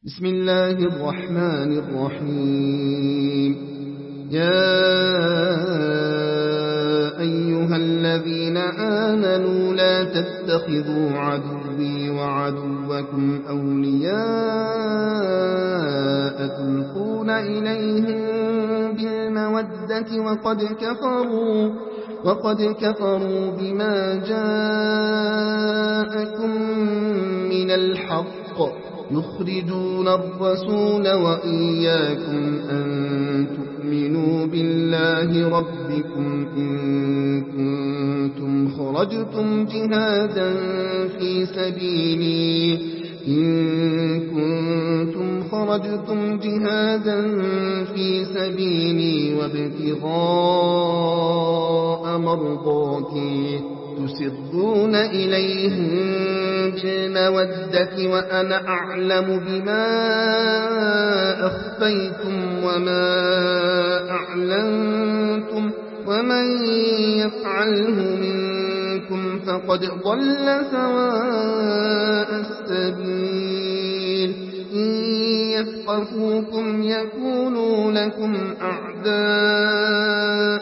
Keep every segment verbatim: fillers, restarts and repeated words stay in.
بسم الله الرحمن الرحيم. يا أيها الذين آمنوا لا تتخذوا عدوي وعدوكم أولياء تلقون إليهم بالمودة وقد كفروا وقد كفروا بما جاءكم من الحق يخرجون الرسول وإياكم أن تؤمنوا بالله ربكم إن كنتم خرجتم جهادا في سبيلي إن كنتم خرجتم جهادا في سبيلي وابتغاء مرضاتي تسرون إليهم بالمودة وأنا أعلم بما أخفيتم وما أعلنتم ومن يفعله منكم فقد ضل سواء السبيل. إن يثقفوكم يكونوا لكم أعداء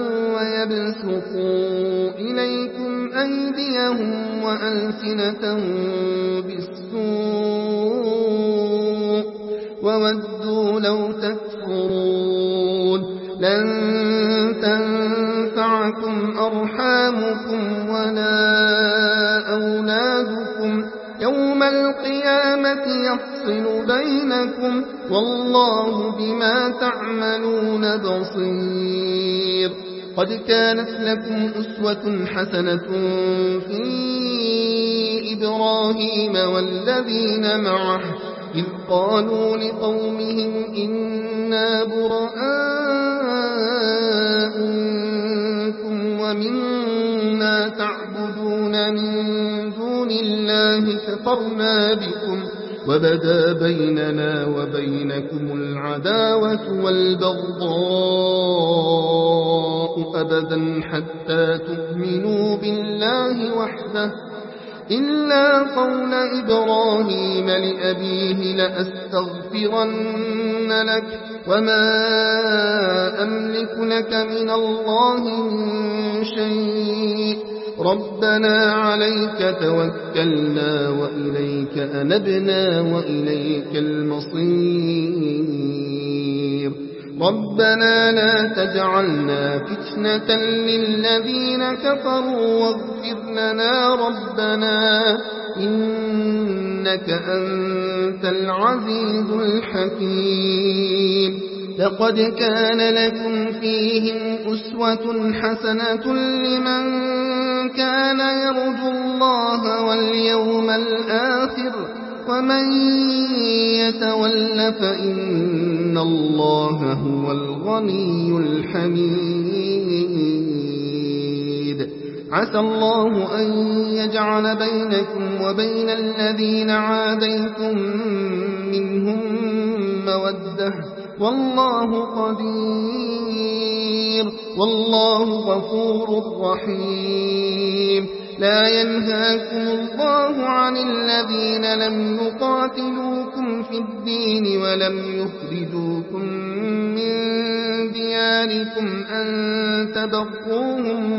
ويبسطوا إليكم أيديهم وألسنتهم بالسوء وودوا لو تكفرون. لن تنفعكم أرحامكم ولا أولادكم يوم القيامة يفصل بينكم والله بما تعملون بصير. قد كانت لكم أسوة حسنة في إبراهيم والذين معه إذ قالوا لقومهم إنا براء منكم ومما تعبدون من دون الله كفرنا بكم وبدا بيننا وبينكم العداوة والبغضاء أبدا حتى تؤمنوا بالله وحده إلا قول إبراهيم لأبيه لأستغفرن لك وما أملك لك من الله من شيء ربنا عليك توكلنا وإليك أنبنا وإليك المصير. ربنا لا تجعلنا فتنة للذين كفروا واغفر لنا ربنا إنك أنت العزيز الحكيم. لقد كان لكم فيهم أسوة حسنة لمن كان يرجو الله واليوم الآخر ومن يتول فإن الله هو الغني الحميد. عسى الله أن يجعل بينكم وبين الذين عاديتم منهم مودة والله قدير والله غفور رحيم. لا ينهاكم الله عن الذين لم يقاتلوكم في الدين ولم يخرجوكم من دياركم أن تبروهم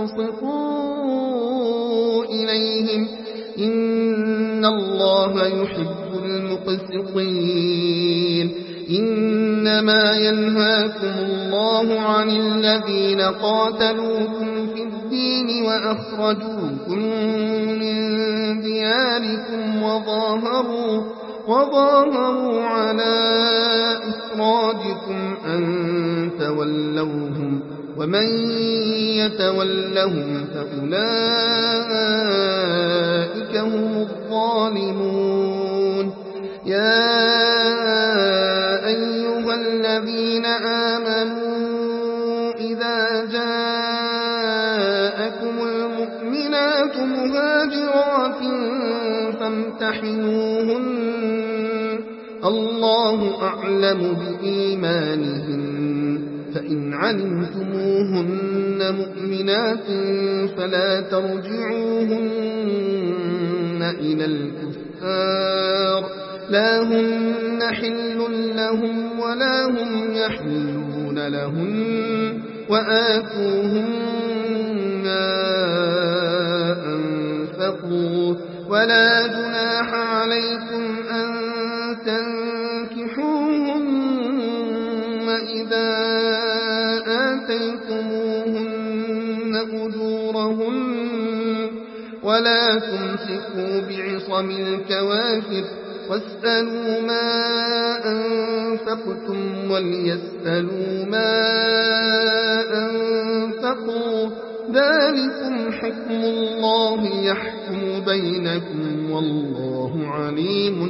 وتقسطوا إليهم إن الله يحب المقسطين. إنما ينهاكم الله عن الذين قاتلوكم في الدين وأخرجوكم من دياركم وظاهروا, وظاهروا على إخراجكم أن تولوهم ومن يتولهم فأولئك هم الظالمون. يا أيها الذين آمنوا إذا جاءكم المؤمنات مهاجرات فامتحنوهن الله أعلم بإيمانهن فإن علمتموهن مؤمنات فلا ترجعوهن إلى الكفار لا هن حل لهم ولا هم يحلون لهن وآتوهم ما أنفقوا ولا جناح عليكم أن تنكحوهن إذا آتيتموهن أجورهن ولا تمسكوا بعصم الكوافر واسألوا ما أنفقتم وليسألوا ما أنفقوا ذلكم حكم الله يحكم بينكم والله عليم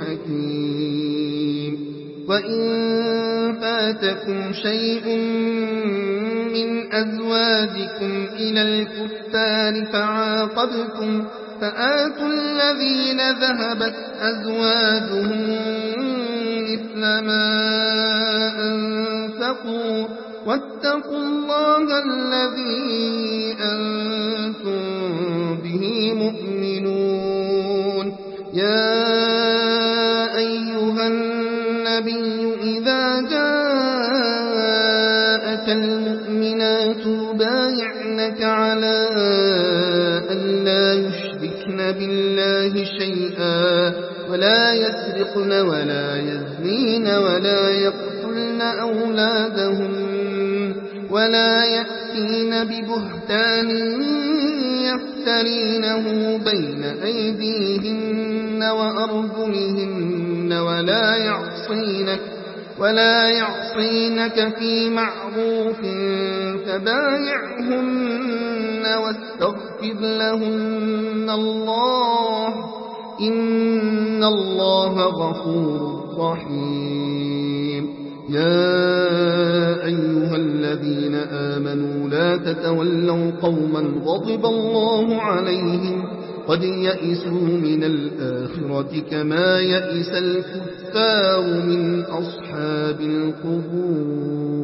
حكيم وإن فاتكم شيء من أزواجكم إلى الكفار فعاقبتم فآتوا الذين ذهبت أزواجهم مثل ما أنفقوا واتقوا الله الذي أنتم به مؤمنون يا أيها النبي إذا جاءك المؤمنات يبايعنك على أن لا يشركن بالله شيئا ولا يسرقن ولا يزنين ولا يقتلن أولادهن ولا يأتين ببهتان يفترينه بين أيديهن وأرجلهن ولا يعصينك ولا يعصينك في معروف فبايعهن واستغفر لهن الله إن الله غفور رحيم يا أيها الذين آمنوا لا تتولوا قوما غضب الله عليهم قد يئسوا من الآخرة كما يئس الكفار من أصحاب القبور